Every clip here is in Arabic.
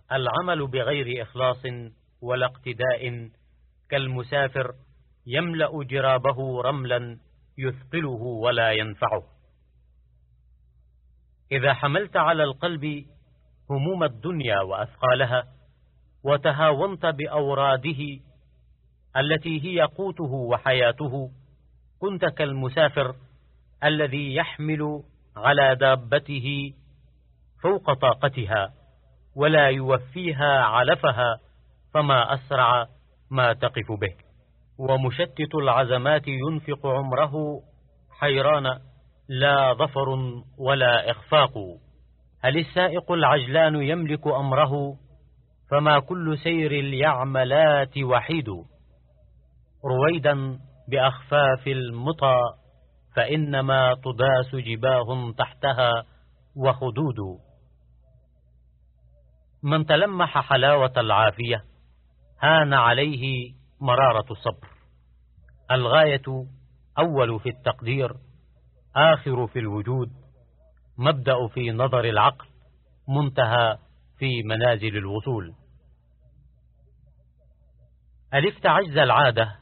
العمل بغير إخلاص ولا اقتداء كالمسافر يملأ جرابه رملا يثقله ولا ينفعه. إذا حملت على القلب هموم الدنيا وأثقالها وتهاونت بأوراده التي هي قوته وحياته، كنت كالمسافر الذي يحمل على دابته فوق طاقتها ولا يوفيها علفها، فما أسرع ما تقف به. ومشتت العزمات ينفق عمره حيران، لا ظفر ولا إخفاق. هل السائق العجلان يملك أمره؟ فما كل سير اليعملات وحيد. رويدا بأخفاف المطى، فإنما تداس جباه تحتها وخدود. من تلمح حلاوة العافية هان عليه مرارة الصبر. الغاية أول في التقدير، آخر في الوجود، مبدأ في نظر العقل، منتهى في منازل الوصول. ألفت عجز العادة،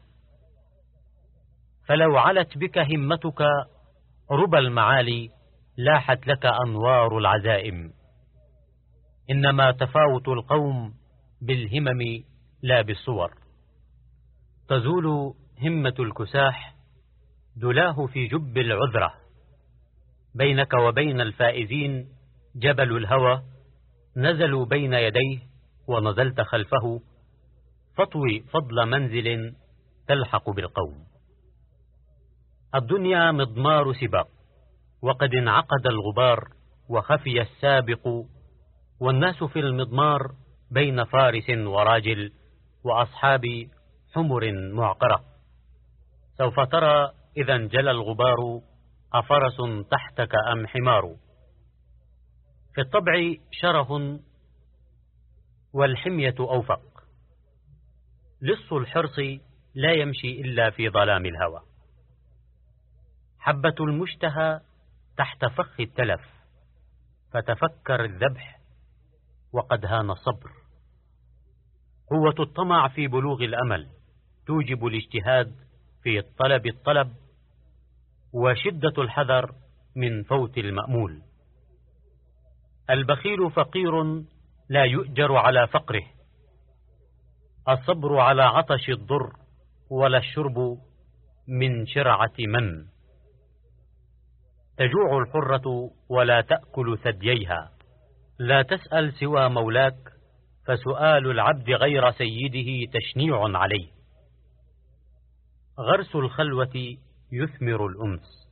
فلو علت بك همتك ربى المعالي لاحت لك أنوار العزائم. إنما تفاوت القوم بالهمم لا بالصور. تزول همة الكساح دلاه في جب العذرة. بينك وبين الفائزين جبل الهوى، نزلوا بين يديه ونزلت خلفه، فاطوي فضل منزل تلحق بالقوم. الدنيا مضمار سباق، وقد انعقد الغبار وخفي السابق، والناس في المضمار بين فارس وراجل وأصحاب حمر معقرة. سوف ترى إذا انجلى الغبار أفرس تحتك أم حمار. في الطبع شره والحمية أوفق. لص الحرص لا يمشي إلا في ظلام الهوى. حبة المشتهى تحت فخ التلف، فتفكر الذبح وقد هان الصبر. قوة الطمع في بلوغ الأمل توجب الاجتهاد في الطلب، وشدة الحذر من فوت المأمول. البخيل فقير لا يؤجر على فقره. الصبر على عطش الضر، ولا الشرب من شرعة من. تجوع الحرة ولا تأكل ثدييها. لا تسأل سوى مولاك، فسؤال العبد غير سيده تشنيع عليه. غرس الخلوة يثمر الأنس.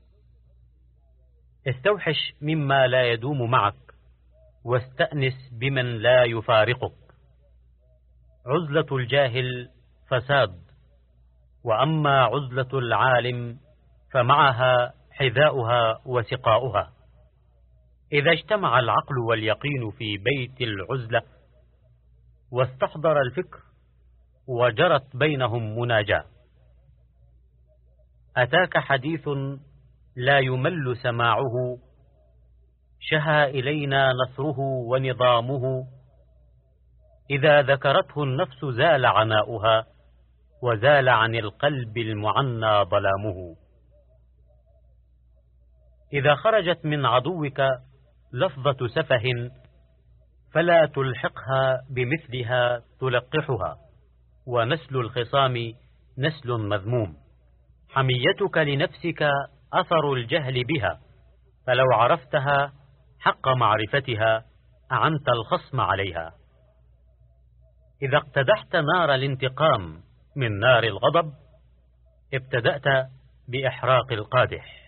استوحش مما لا يدوم معك، واستأنس بمن لا يفارقك. عزلة الجاهل فساد، وأما عزلة العالم فمعها حذاؤها وسقاؤها. إذا اجتمع العقل واليقين في بيت العزلة واستحضر الفكر وجرت بينهم مناجاة. أتاك حديث لا يمل سماعه، شهى إلينا نثره ونظامه. إذا ذكرته النفس زال عناؤها، وزال عن القلب المعنى ظلامه. إذا خرجت من عدوك لفظة سفه، فلا تلحقها بمثلها تلقحها، ونسل الخصام نسل مذموم. حميتك لنفسك أثر الجهل بها، فلو عرفتها حق معرفتها أعنت الخصم عليها. إذا اقتدحت نار الانتقام من نار الغضب، ابتدأت بإحراق القادح.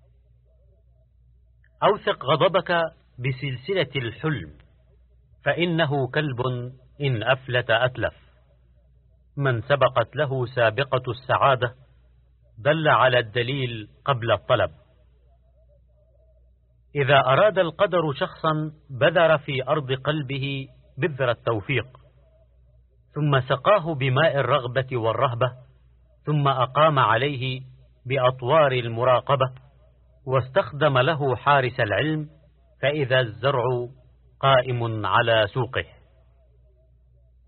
أوثق غضبك بسلسلة الحلم، فإنه كلب إن أفلت أتلف. من سبقت له سابقة السعادة دل على الدليل قبل الطلب. إذا أراد القدر شخصا بذر في أرض قلبه بذر التوفيق، ثم سقاه بماء الرغبة والرهبة، ثم أقام عليه بأطوار المراقبة، واستخدم له حارس العلم، فإذا الزرع قائم على سوقه.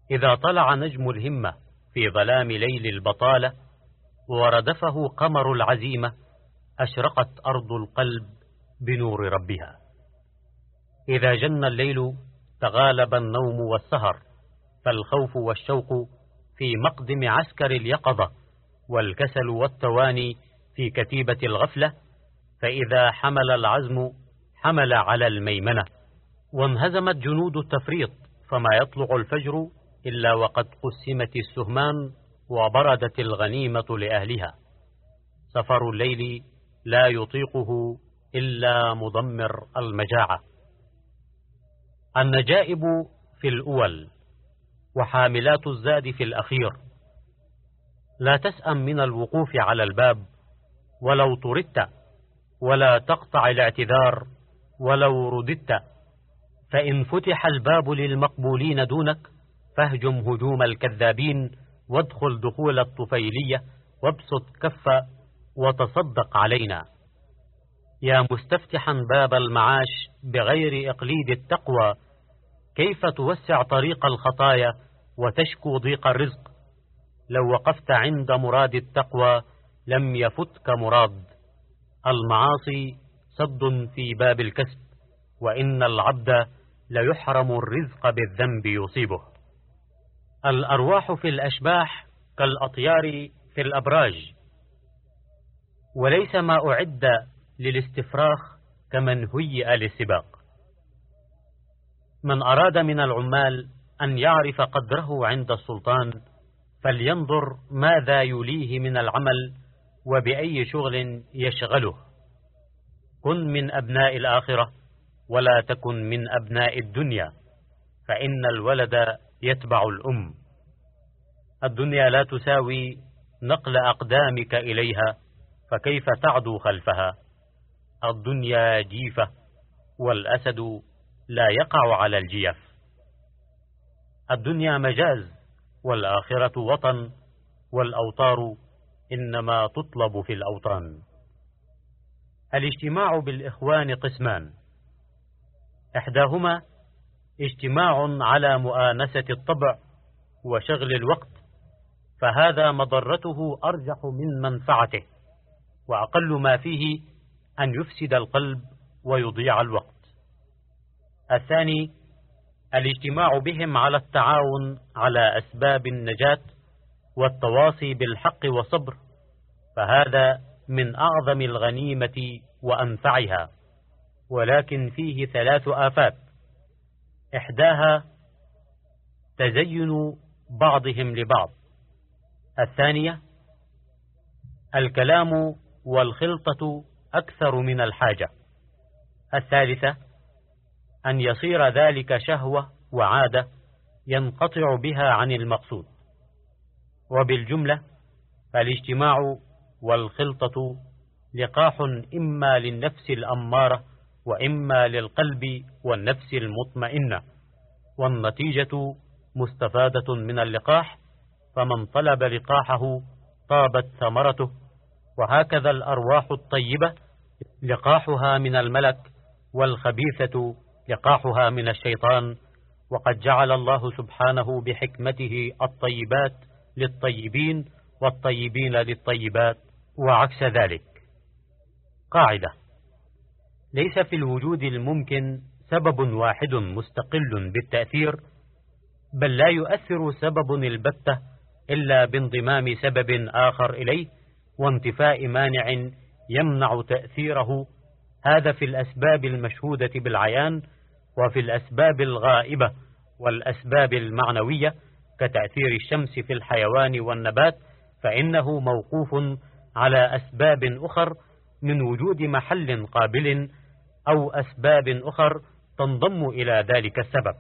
إذا طلع نجم الهمة في ظلام ليل البطالة وردفه قمر العزيمة أشرقت أرض القلب بنور ربها. إذا جن الليل تغالب النوم والسهر، فالخوف والشوق في مقدم عسكر اليقظة، والكسل والتواني في كتيبة الغفلة، فإذا حمل العزم حمل على الميمنة، وانهزمت جنود التفريط، فما يطلع الفجر إلا وقد قسمت السهمان وبردت الغنيمة لأهلها. سفر الليل لا يطيقه إلا مضمر المجاعة. النجائب في الأول وحاملات الزاد في الأخير. لا تسأم من الوقوف على الباب ولو طردت، ولا تقطع الاعتذار ولو رددت، فإن فتح الباب للمقبولين دونك فاهجم هجوم الكذابين، وادخل دخول الطفيلية، وابسط كف وتصدق علينا. يا مستفتحا باب المعاش بغير إقليد التقوى، كيف توسع طريق الخطايا وتشكو ضيق الرزق؟ لو وقفت عند مراد التقوى لم يفتك مراد. المعاصي سد في باب الكسب، وإن العبد ليحرم الرزق بالذنب يصيبه. الأرواح في الأشباح كالأطيار في الأبراج، وليس ما أعد للاستفراخ كمن هيئ للسباق. من أراد من العمال أن يعرف قدره عند السلطان فلينظر ماذا يليه من العمل وبأي شغل يشغله. كن من أبناء الآخرة ولا تكن من أبناء الدنيا، فإن الولد يتبع الأم. الدنيا لا تساوي نقل أقدامك إليها، فكيف تعدو خلفها؟ الدنيا جيفة، والأسد لا يقع على الجيف. الدنيا مجاز، والآخرة وطن، والأوطار إنما تطلب في الأوطان. الاجتماع بالإخوان قسمان: إحداهما اجتماع على مؤانسة الطبع وشغل الوقت، فهذا مضرته أرجح من منفعته، وأقل ما فيه أن يفسد القلب ويضيع الوقت. الثاني الاجتماع بهم على التعاون على أسباب النجاة والتواصي بالحق والصبر، فهذا من أعظم الغنيمة وأنفعها، ولكن فيه 3 آفات: إحداها تزين بعضهم لبعض، الثانية الكلام والخلطة أكثر من الحاجة، الثالثة أن يصير ذلك شهوة وعادة ينقطع بها عن المقصود. وبالجملة فالاجتماع والخلطة لقاح إما للنفس الأمارة وإما للقلب والنفس المطمئنة، والنتيجة مستفادة من اللقاح، فمن طلب لقاحه طابت ثمرته. وهكذا الأرواح الطيبة لقاحها من الملك، والخبيثة لقاحها من الشيطان. وقد جعل الله سبحانه بحكمته الطيبات للطيبين والطيبين للطيبات، وعكس ذلك. قاعدة: ليس في الوجود الممكن سبب واحد مستقل بالتأثير، بل لا يؤثر سبب البتة إلا بانضمام سبب آخر إليه وانتفاء مانع يمنع تأثيره. هذا في الأسباب المشهودة بالعيان، وفي الأسباب الغائبة والأسباب المعنوية كتأثير الشمس في الحيوان والنبات، فإنه موقوف على أسباب أخر من وجود محل قابل أو أسباب أخر تنضم إلى ذلك السبب.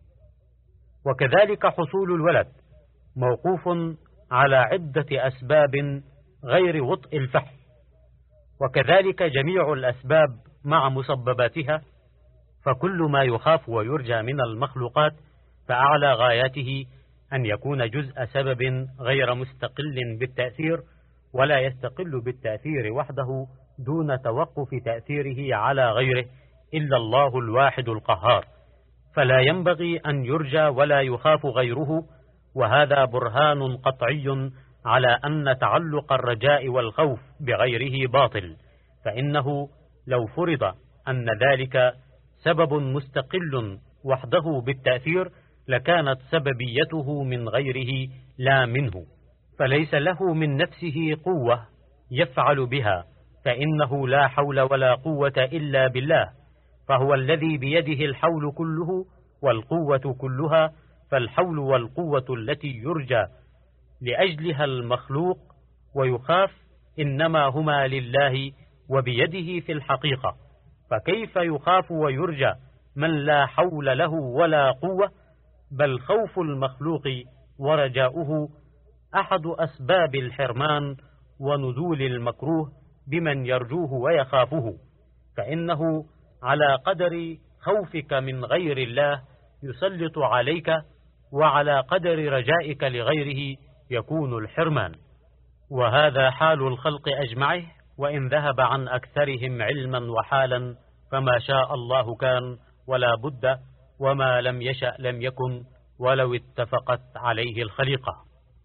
وكذلك حصول الولد موقوف على عدة أسباب غير وطء الفحل، وكذلك جميع الأسباب مع مسبباتها. فكل ما يخاف ويرجى من المخلوقات فأعلى غاياته أن يكون جزء سبب غير مستقل بالتأثير، ولا يستقل بالتأثير وحده دون توقف تأثيره على غيره إلا الله الواحد القهار. فلا ينبغي أن يرجى ولا يخاف غيره، وهذا برهان قطعي على أن تعلق الرجاء والخوف بغيره باطل، فإنه لو فرض أن ذلك سبب مستقل وحده بالتأثير لكانت سببيته من غيره لا منه، فليس له من نفسه قوة يفعل بها، فإنه لا حول ولا قوة إلا بالله، فهو الذي بيده الحول كله والقوة كلها، فالحول والقوة التي يرجى لأجلها المخلوق ويخاف إنما هما لله وبيده في الحقيقة، فكيف يخاف ويرجى من لا حول له ولا قوة؟ بل خوف المخلوق ورجاؤه أحد أسباب الحرمان ونزول المكروه بمن يرجوه ويخافه، فإنه على قدر خوفك من غير الله يسلط عليك، وعلى قدر رجائك لغيره يكون الحرمان. وهذا حال الخلق أجمعه، وإن ذهب عن أكثرهم علما وحالا، فما شاء الله كان ولا بد، وما لم يشأ لم يكن، ولو اتفقت عليه الخليقة.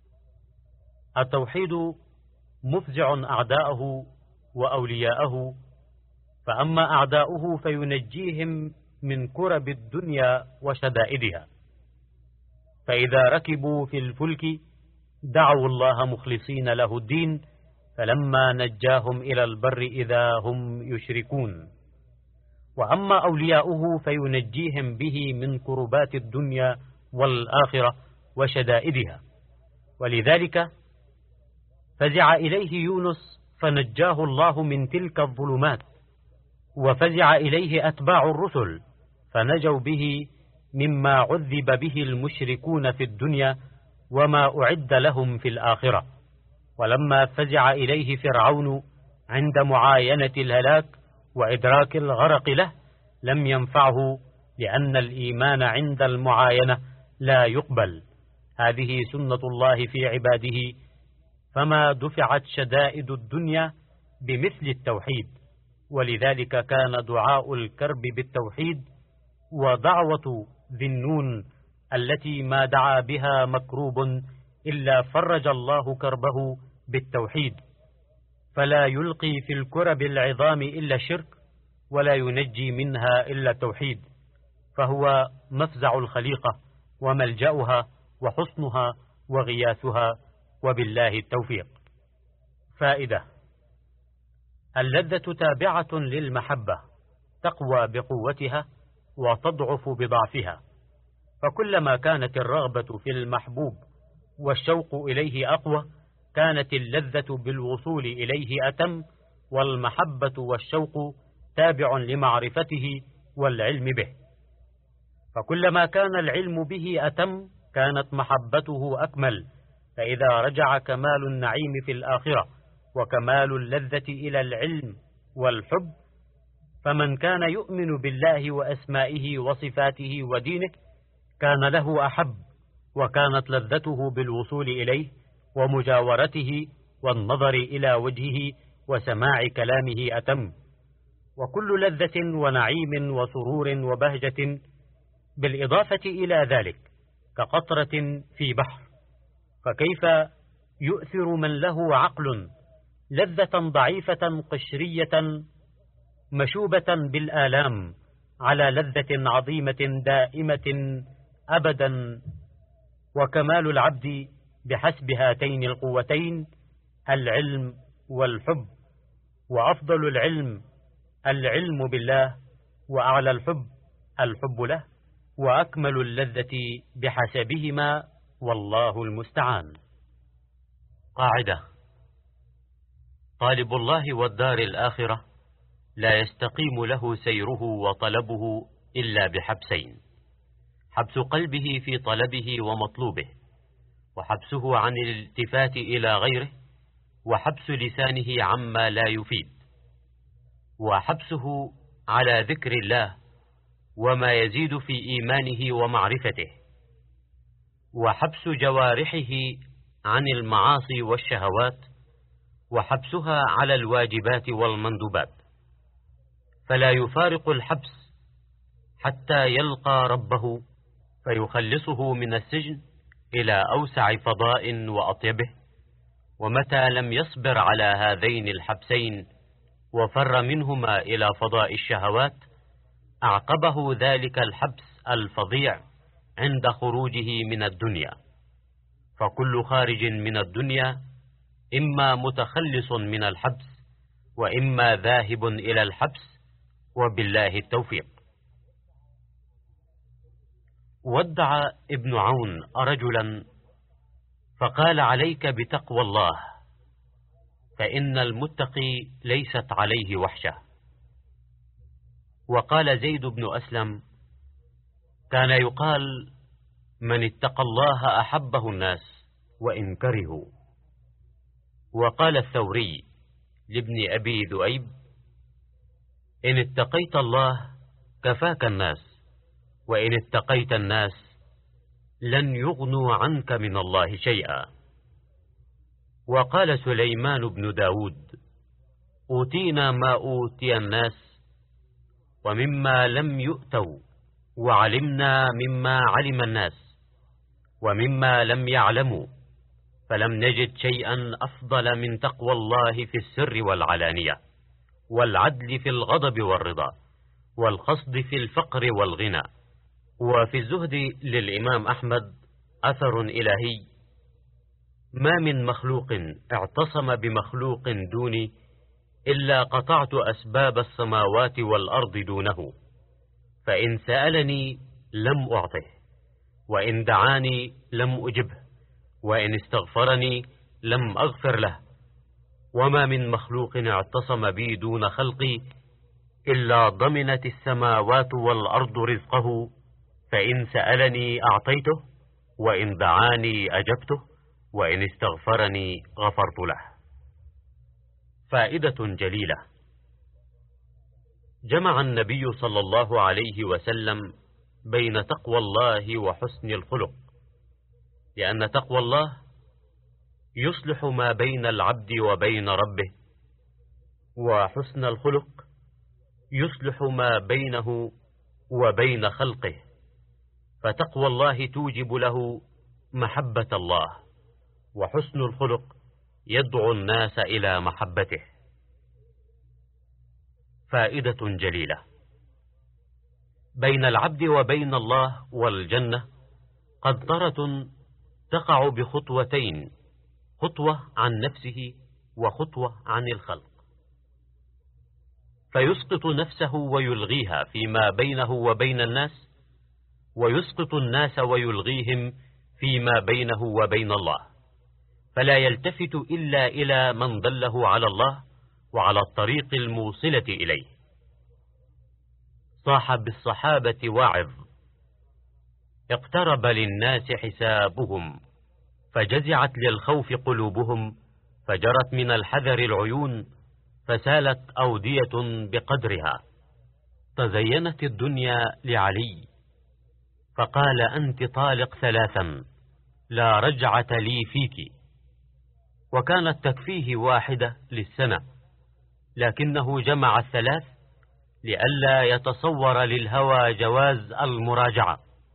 التوحيد مفزع أعداءه وأولياءه، فأما أعداؤه فينجيهم من كرب الدنيا وشدائدها، فإذا ركبوا في الفلك دعوا الله مخلصين له الدين، فلما نجاهم إلى البر إذا هم يشركون. وأما أولياؤه فينجيهم به من كربات الدنيا والآخرة وشدائدها، ولذلك فزع إليه يونس فنجاه الله من تلك الظلمات، وفزع إليه أتباع الرسل فنجوا به مما عذب به المشركون في الدنيا وما أعد لهم في الآخرة. ولما فزع إليه فرعون عند معاينة الهلاك وإدراك الغرق له لم ينفعه، لأن الإيمان عند المعاينة لا يقبل، هذه سنة الله في عباده، فما دفعت شدائد الدنيا بمثل التوحيد، ولذلك كان دعاء الكرب بالتوحيد، ودعوة ذي النون التي ما دعا بها مكروب إلا فرج الله كربه بالتوحيد، فلا يلقي في الكرب العظام إلا الشرك، ولا ينجي منها إلا التوحيد، فهو مفزع الخليقة وملجأها وحصنها وغياثها، وبالله التوفيق. فائدة: اللذة تابعة للمحبة، تقوى بقوتها وتضعف بضعفها، فكلما كانت الرغبة في المحبوب والشوق إليه أقوى كانت اللذة بالوصول إليه أتم، والمحبة والشوق تابع لمعرفته والعلم به، فكلما كان العلم به أتم كانت محبته أكمل، فإذا رجع كمال النعيم في الآخرة وكمال اللذة إلى العلم والحب، فمن كان يؤمن بالله وأسمائه وصفاته ودينه كان له أحب، وكانت لذته بالوصول إليه ومجاورته والنظر إلى وجهه وسماع كلامه أتم، وكل لذة ونعيم وسرور وبهجة بالإضافة إلى ذلك كقطرة في بحر، فكيف يؤثر من له عقل لذة ضعيفة قشرية مشوبة بالآلام على لذة عظيمة دائمة أبدا؟ وكمال العبد بحسب هاتين القوتين العلم والحب، وأفضل العلم العلم بالله، وأعلى الحب الحب له، وأكمل اللذة بحسبهما، والله المستعان. قاعدة: طالب الله والدار الآخرة لا يستقيم له سيره وطلبه إلا بحبسين: حبس قلبه في طلبه ومطلوبه، وحبسه عن الالتفات إلى غيره، وحبس لسانه عما لا يفيد، وحبسه على ذكر الله وما يزيد في إيمانه ومعرفته، وحبس جوارحه عن المعاصي والشهوات، وحبسها على الواجبات والمندوبات، فلا يفارق الحبس حتى يلقى ربه فيخلصه من السجن إلى أوسع فضاء وأطيبه، ومتى لم يصبر على هذين الحبسين وفر منهما إلى فضاء الشهوات، أعقبه ذلك الحبس الفظيع عند خروجه من الدنيا. فكل خارج من الدنيا إما متخلص من الحبس وإما ذاهب إلى الحبس، وبالله التوفيق. ودع ابن عون رجلا فقال: عليك بتقوى الله، فإن المتقي ليست عليه وحشة. وقال زيد بن أسلم: كان يقال: من اتقى الله أحبه الناس وإن كرهوا. وقال الثوري لابن أبي ذؤيب: إن اتقيت الله كفاك الناس، وإن اتقيت الناس لن يغنوا عنك من الله شيئا. وقال سليمان بن داود: أوتينا ما أوتي الناس ومما لم يؤتوا، وعلمنا مما علم الناس ومما لم يعلموا، فلم نجد شيئا أفضل من تقوى الله في السر والعلانية، والعدل في الغضب والرضا، والقصد في الفقر والغنى. وفي الزهد للإمام أحمد أثر إلهي: ما من مخلوق اعتصم بمخلوق دوني إلا قطعت أسباب السماوات والأرض دونه، فإن سألني لم أعطه، وإن دعاني لم أجبه، وإن استغفرني لم أغفر له. وما من مخلوق اعتصم بي دون خلقي إلا ضمنت السماوات والأرض رزقه، فإن سألني أعطيته، وإن دعاني أجبته، وإن استغفرني غفرت له. فائدة جليلة: جمع النبي صلى الله عليه وسلم بين تقوى الله وحسن الخلق، لأن تقوى الله يصلح ما بين العبد وبين ربه، وحسن الخلق يصلح ما بينه وبين خلقه. فتقوى الله توجب له محبة الله، وحسن الخلق يدعو الناس إلى محبته. فائدة جليلة: بين العبد وبين الله والجنة قنطرة تقع بخطوتين، خطوة عن نفسه وخطوة عن الخلق، فيسقط نفسه ويلغيها فيما بينه وبين الناس، ويسقط الناس ويلغيهم فيما بينه وبين الله، فلا يلتفت إلا إلى من دله على الله وعلى الطريق الموصلة إليه. صاح بالصحابة واعظ: اقترب للناس حسابهم، فجزعت للخوف قلوبهم، فجرت من الحذر العيون، فسالت أودية بقدرها. تزينت الدنيا لعلي، فقال: أنت طالق ثلاثا لا رجعة لي فيك. وكانت تكفيه واحدة للسنة، لكنه جمع الثلاث لئلا يتصور للهوى جواز المراجعة.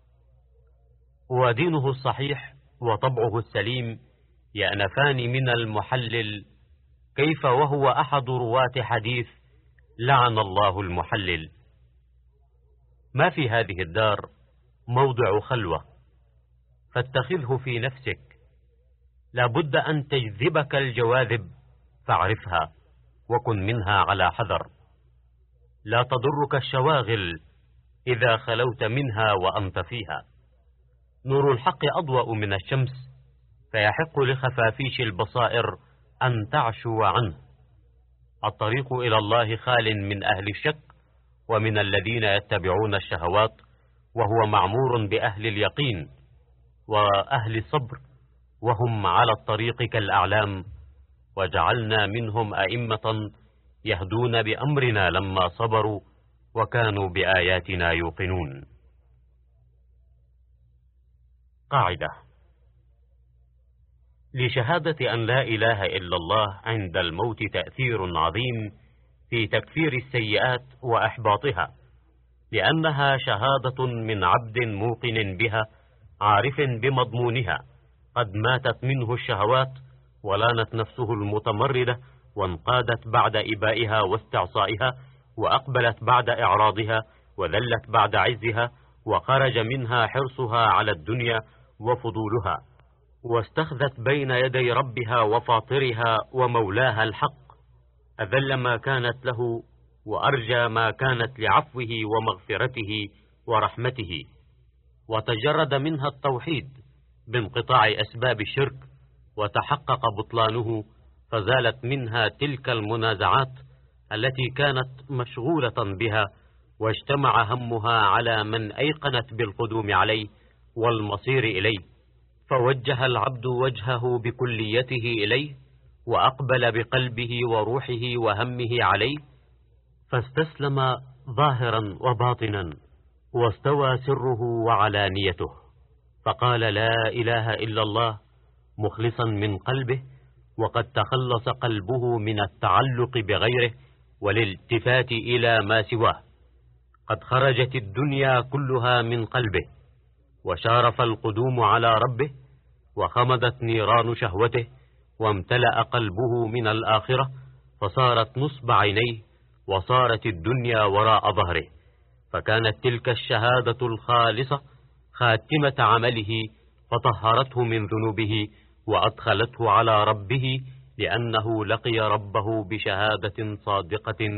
ودينه الصحيح وطبعه السليم يأنفان من المحلل، كيف وهو أحد رواة حديث لعن الله المحلل. ما في هذه الدار موضع خلوة، فاتخذه في نفسك، لابد أن تجذبك الجواذب، فاعرفها وكن منها على حذر. لا تضرك الشواغل إذا خلوت منها وأنت فيها. نور الحق أضوأ من الشمس، فيحق لخفافيش البصائر أن تعشو عنه. الطريق إلى الله خال من أهل الشك ومن الذين يتبعون الشهوات، وهو معمور بأهل اليقين وأهل الصبر، وهم على الطريق كالأعلام. وجعلنا منهم أئمة يهدون بأمرنا لما صبروا وكانوا بآياتنا يوقنون. قاعدة: لشهادة أن لا إله إلا الله عند الموت تأثير عظيم في تكفير السيئات وإحباطها، لأنها شهادة من عبد موقن بها عارف بمضمونها قد ماتت منه الشهوات، ولانت نفسه المتمردة، وانقادت بعد إبائها واستعصائها، وأقبلت بعد إعراضها، وذلت بعد عزها، وخرج منها حرصها على الدنيا وفضولها، واستخذت بين يدي ربها وفاطرها ومولاها الحق، أذل ما كانت له وأرجى ما كانت لعفوه ومغفرته ورحمته، وتجرد منها التوحيد بانقطاع أسباب الشرك، وتحقق بطلانه، فزالت منها تلك المنازعات التي كانت مشغولة بها، واجتمع همها على من أيقنت بالقدوم عليه والمصير إليه، فوجه العبد وجهه بكليته إليه، وأقبل بقلبه وروحه وهمه عليه، فاستسلم ظاهرا وباطنا، واستوى سره وعلانيته، فقال لا إله إلا الله مخلصا من قلبه، وقد تخلص قلبه من التعلق بغيره والالتفات إلى ما سواه، قد خرجت الدنيا كلها من قلبه، وشارف القدوم على ربه، وخمدت نيران شهوته، وامتلأ قلبه من الآخرة، فصارت نصب عينيه، وصارت الدنيا وراء ظهره، فكانت تلك الشهادة الخالصة خاتمة عمله، فطهرته من ذنوبه، وأدخلته على ربه، لأنه لقي ربه بشهادة صادقة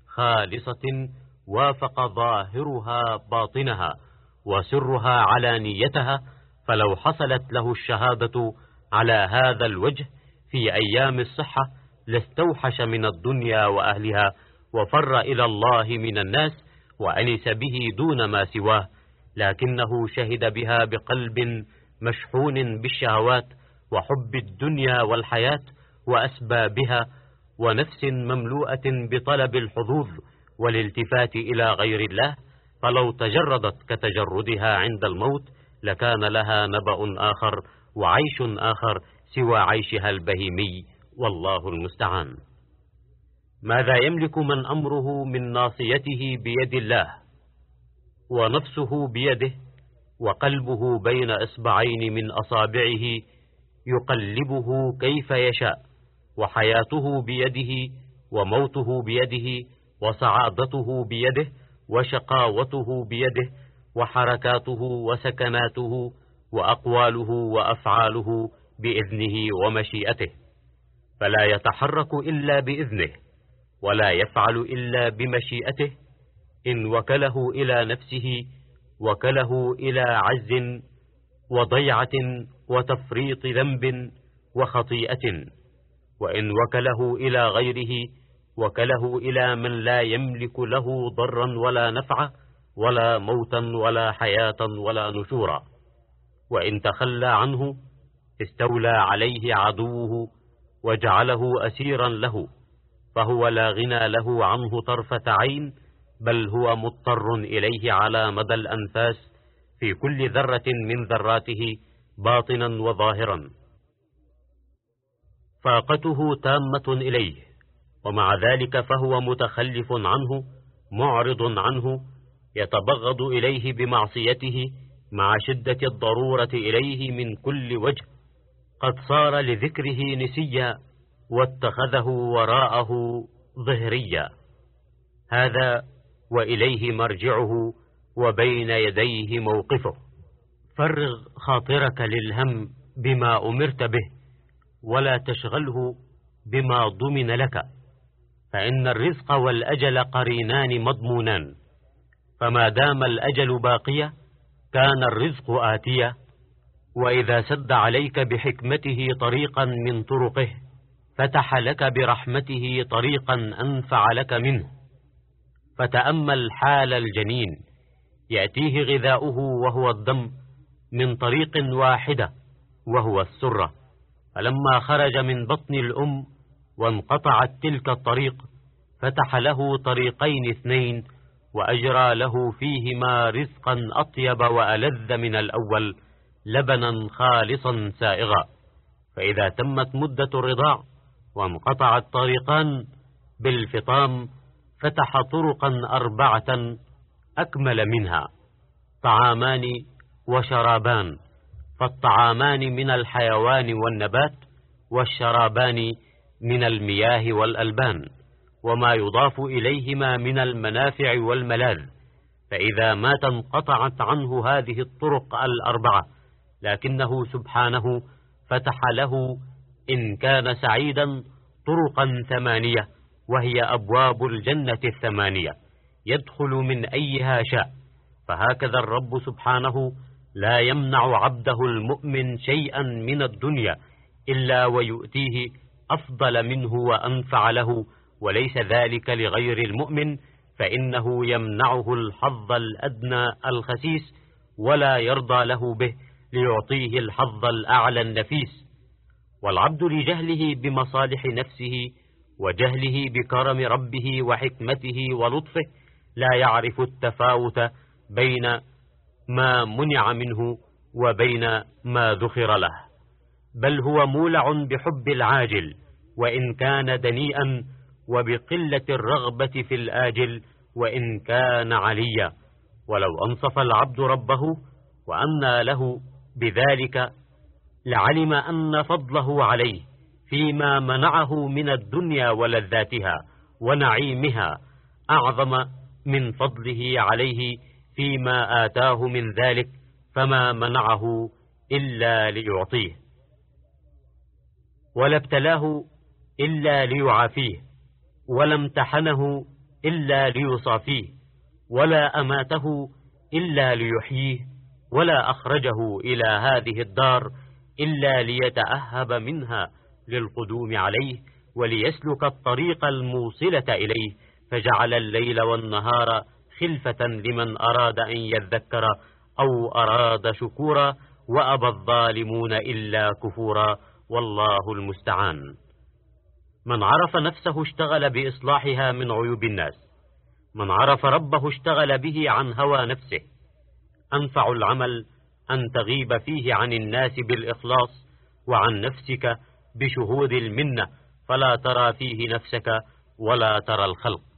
خالصة وافق ظاهرها باطنها، وسرها علانيتها، فلو حصلت له الشهادة على هذا الوجه في أيام الصحة لاستوحش من الدنيا وأهلها، وفر إلى الله من الناس، وأنس به دون ما سواه، لكنه شهد بها بقلب مشحون بالشهوات وحب الدنيا والحياة وأسبابها، ونفس مملوءة بطلب الحظوظ والالتفات إلى غير الله، فلو تجردت كتجردها عند الموت لكان لها نبأ آخر وعيش آخر سوى عيشها البهيمي، والله المستعان. ماذا يملك من أمره من ناصيته بيد الله، ونفسه بيده، وقلبه بين إصبعين من أصابعه يقلبه كيف يشاء، وحياته بيده، وموته بيده، وسعادته بيده، وشقاوته بيده، وحركاته وسكناته وأقواله وأفعاله بإذنه ومشيئته، فلا يتحرك إلا بإذنه، ولا يفعل إلا بمشيئته، إن وكله إلى نفسه وكله إلى عجز وضيعة وتفريط ذنب وخطيئة، وإن وكله إلى غيره وكله إلى من لا يملك له ضرا ولا نفعا ولا موتا ولا حياة ولا نشورا، وإن تخلى عنه استولى عليه عدوه وجعله أسيرا له، فهو لا غنى له عنه طرفة عين، بل هو مضطر إليه على مدى الأنفاس في كل ذرة من ذراته باطنا وظاهرا، فاقته تامة إليه، ومع ذلك فهو متخلف عنه معرض عنه، يتبغض إليه بمعصيته مع شدة الضرورة إليه من كل وجه، قد صار لذكره نسيا، واتخذه وراءه ظهريا. هذا وإليه مرجعه وبين يديه موقفه. فرغ خاطرك للهم بما أمرت به، ولا تشغله بما ضمن لك، فإن الرزق والأجل قرينان مضمونان، فما دام الأجل باقيا كان الرزق آتيا، وإذا سد عليك بحكمته طريقا من طرقه فتح لك برحمته طريقا أنفع لك منه. فتأمل حال الجنين، يأتيه غذاؤه وهو الدم من طريق واحدة وهو السرة، فلما خرج من بطن الأم وانقطعت تلك الطريق فتح له طريقين اثنين، وأجرى له فيهما رزقا أطيب وألذ من الأول، لبنا خالصا سائغا. فإذا تمت مدة الرضاع وانقطع الطريقان بالفطام فتح طرقا 4 أكمل منها، طعامان وشرابان فالطعامان من الحيوان والنبات، والشرابان من المياه والألبان، وما يضاف إليهما من المنافع والملاذ. فإذا مات انقطعت عنه هذه الطرق الأربعة، لكنه سبحانه فتح له إن كان سعيدا طرقا 8، وهي أبواب الجنة 8 يدخل من أيها شاء. فهكذا الرب سبحانه لا يمنع عبده المؤمن شيئا من الدنيا إلا ويؤتيه أفضل منه وأنفع له، وليس ذلك لغير المؤمن، فإنه يمنعه الحظ الأدنى الخسيس ولا يرضى له به ليعطيه الحظ الأعلى النفيس. والعبد لجهله بمصالح نفسه وجهله بكرم ربه وحكمته ولطفه لا يعرف التفاوت بين ما منع منه وبين ما ذخر له، بل هو مولع بحب العاجل وإن كان دنيئا، وبقلة الرغبة في الآجل وإن كان عليا. ولو أنصف العبد ربه وأنى له بذلك لعلم أن فضله عليه فيما منعه من الدنيا ولذاتها ونعيمها أعظم من فضله عليه فيما آتاه من ذلك، فما منعه إلا ليعطيه، ولا ابتلاه إلا ليعافيه، ولا امتحنه إلا ليصافيه، ولا أماته إلا ليحييه، ولا أخرجه إلى هذه الدار إلا ليتأهب منها للقدوم عليه وليسلك الطريق الموصلة إليه، فجعل الليل والنهار خلفة لمن أراد أن يذكر أو أراد شكورا، وأبى الظالمون إلا كفورا، والله المستعان. من عرف نفسه اشتغل بإصلاحها من عيوب الناس، من عرف ربه اشتغل به عن هوى نفسه. أنفع العمل أن تغيب فيه عن الناس بالإخلاص، وعن نفسك بشهود المنة، فلا ترى فيه نفسك ولا ترى الخلق.